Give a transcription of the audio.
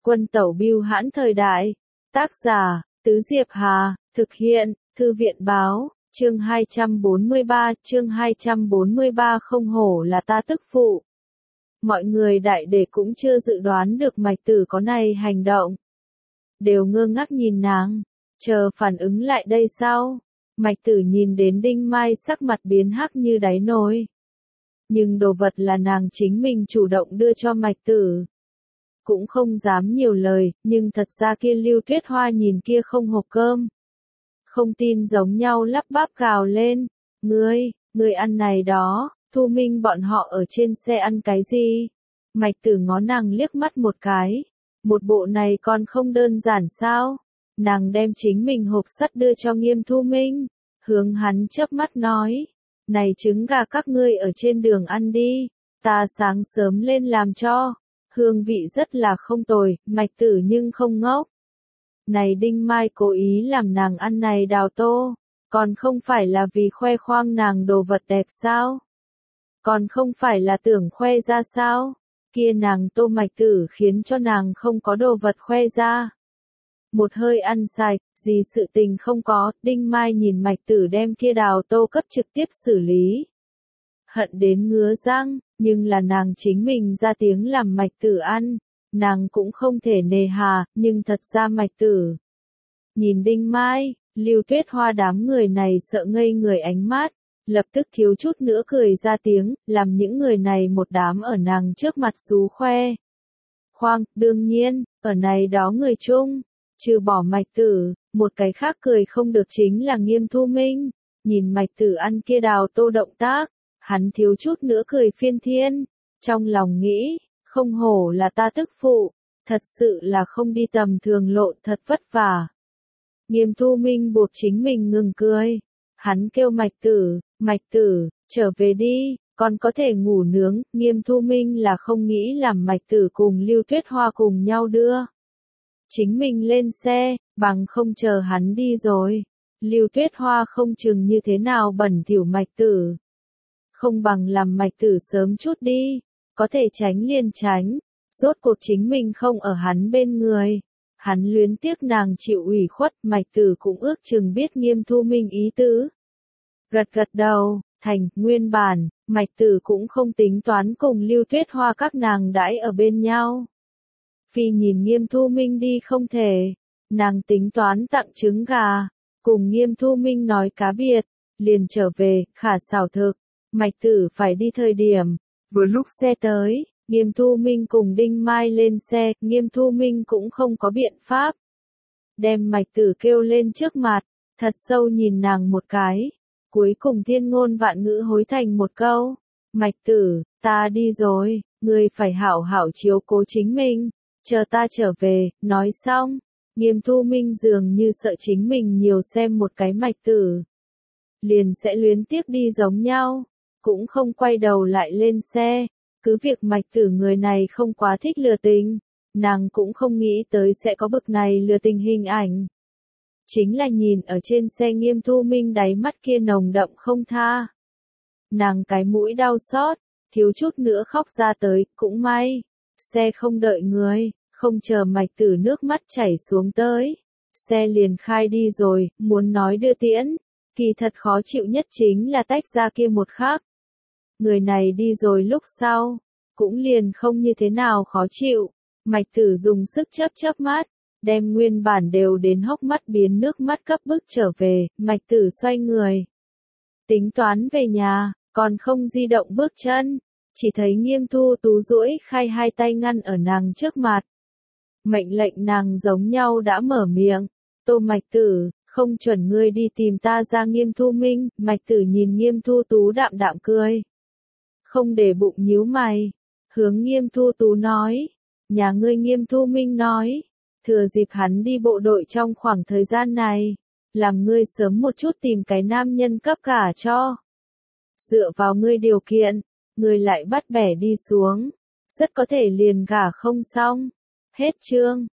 Quân tẩu bưu hãn thời đại. Tác giả, Tứ Diệp Hà, thực hiện, Thư viện báo, chương 243 không hổ là ta tức phụ. Mọi người đại để cũng chưa dự đoán được Mạch Tử có này hành động. Đều ngơ ngác nhìn nàng, chờ phản ứng lại đây sau. Mạch Tử nhìn đến Đinh Mai sắc mặt biến hắc như đáy nồi. Nhưng đồ vật là nàng chính mình chủ động đưa cho Mạch Tử. Cũng không dám nhiều lời, nhưng thật ra kia Lưu Tuyết Hoa nhìn kia không hộp cơm. Không tin giống nhau lắp bắp gào lên. Ngươi ăn này đó, Thu Minh bọn họ ở trên xe ăn cái gì? Mạch Tử ngó nàng liếc mắt một cái. Một bộ này còn không đơn giản sao? Nàng đem chính mình hộp sắt đưa cho Nghiêm Thu Minh. Hướng hắn chớp mắt nói. Này trứng gà các ngươi ở trên đường ăn đi. Ta sáng sớm lên làm cho. Hương vị rất là không tồi, Mạch Tử nhưng không ngốc. Này Đinh Mai cố ý làm nàng ăn này đào tô. Còn không phải là vì khoe khoang nàng đồ vật đẹp sao? Còn không phải là tưởng khoe ra sao? Kia nàng tô Mạch Tử khiến cho nàng không có đồ vật khoe ra. Một hơi ăn sạch, gì sự tình không có, Đinh Mai nhìn Mạch Tử đem kia đào tô cấp trực tiếp xử lý. Hận đến ngứa răng, nhưng là nàng chính mình ra tiếng làm Mạch Tử ăn, nàng cũng không thể nề hà, nhưng thật ra Mạch Tử. Nhìn Đinh Mai, Lưu Tuyết Hoa đám người này sợ ngây người ánh mắt, lập tức thiếu chút nữa cười ra tiếng, làm những người này một đám ở nàng trước mặt xú khoe. Khoang, đương nhiên, ở này đó người chung, trừ bỏ Mạch Tử, một cái khác cười không được chính là Nghiêm Thu Minh, nhìn Mạch Tử ăn kia đào tô động tác. Hắn thiếu chút nữa cười phiên thiên, trong lòng nghĩ, không hổ là ta tức phụ, thật sự là không đi tầm thường lộ thật vất vả. Nghiêm Thu Minh buộc chính mình ngừng cười, hắn kêu Mạch Tử, trở về đi, còn có thể ngủ nướng, Nghiêm Thu Minh là không nghĩ làm Mạch Tử cùng Lưu Tuyết Hoa cùng nhau đưa. Chính mình lên xe, bằng không chờ hắn đi rồi, Lưu Tuyết Hoa không chừng như thế nào bẩn thỉu Mạch Tử. Không bằng làm Mạch Tử sớm chút đi, có thể tránh liền tránh, rốt cuộc chính mình không ở hắn bên người. Hắn luyến tiếc nàng chịu ủy khuất, Mạch Tử cũng ước chừng biết Nghiêm Thu Minh ý tứ. Gật gật đầu, thành, nguyên bản, Mạch Tử cũng không tính toán cùng Lưu Tuyết Hoa các nàng đãi ở bên nhau. Phi nhìn Nghiêm Thu Minh đi không thể, nàng tính toán tặng trứng gà, cùng Nghiêm Thu Minh nói cá biệt, liền trở về, khả xảo thực. Mạch Tử phải đi thời điểm, vừa lúc xe tới, Nghiêm Thu Minh cùng Đinh Mai lên xe, Nghiêm Thu Minh cũng không có biện pháp. Đem Mạch Tử kêu lên trước mặt, thật sâu nhìn nàng một cái, cuối cùng thiên ngôn vạn ngữ hối thành một câu. Mạch Tử, ta đi rồi, ngươi phải hảo hảo chiếu cố chính mình, chờ ta trở về, nói xong. Nghiêm Thu Minh dường như sợ chính mình nhiều xem một cái Mạch Tử. Liền sẽ luyến tiếc đi giống nhau. Cũng không quay đầu lại lên xe, cứ việc Mạch Tử người này không quá thích lừa tình, nàng cũng không nghĩ tới sẽ có bực này lừa tình hình ảnh. Chính là nhìn ở trên xe Nghiêm Thu Minh đáy mắt kia nồng đậm không tha. Nàng cái mũi đau xót, thiếu chút nữa khóc ra tới, cũng may. Xe không đợi người, không chờ Mạch Tử nước mắt chảy xuống tới. Xe liền khai đi rồi, muốn nói đưa tiễn. Kỳ thật khó chịu nhất chính là tách ra kia một khắc. Người này đi rồi lúc sau, cũng liền không như thế nào khó chịu. Mạch Tử dùng sức chớp mắt, đem nguyên bản đều đến hốc mắt biến nước mắt cấp bức trở về, Mạch Tử xoay người. Tính toán về nhà, còn không di động bước chân, chỉ thấy Nghiêm Thu Tú duỗi khai hai tay ngăn ở nàng trước mặt. Mệnh lệnh nàng giống nhau đã mở miệng, Tô Mạch Tử, không chuẩn ngươi đi tìm ta ra. Nghiêm Thu Minh, Mạch Tử nhìn Nghiêm Thu Tú đạm đạm cười. Không để bụng nhíu mày, hướng Nghiêm Thu Tú nói, nhà ngươi. Nghiêm Thu Minh nói, thừa dịp hắn đi bộ đội trong khoảng thời gian này, làm ngươi sớm một chút tìm cái nam nhân cấp gả cho. Dựa vào ngươi điều kiện, ngươi lại bắt bẻ đi xuống, rất có thể liền gả không xong. Hết chương.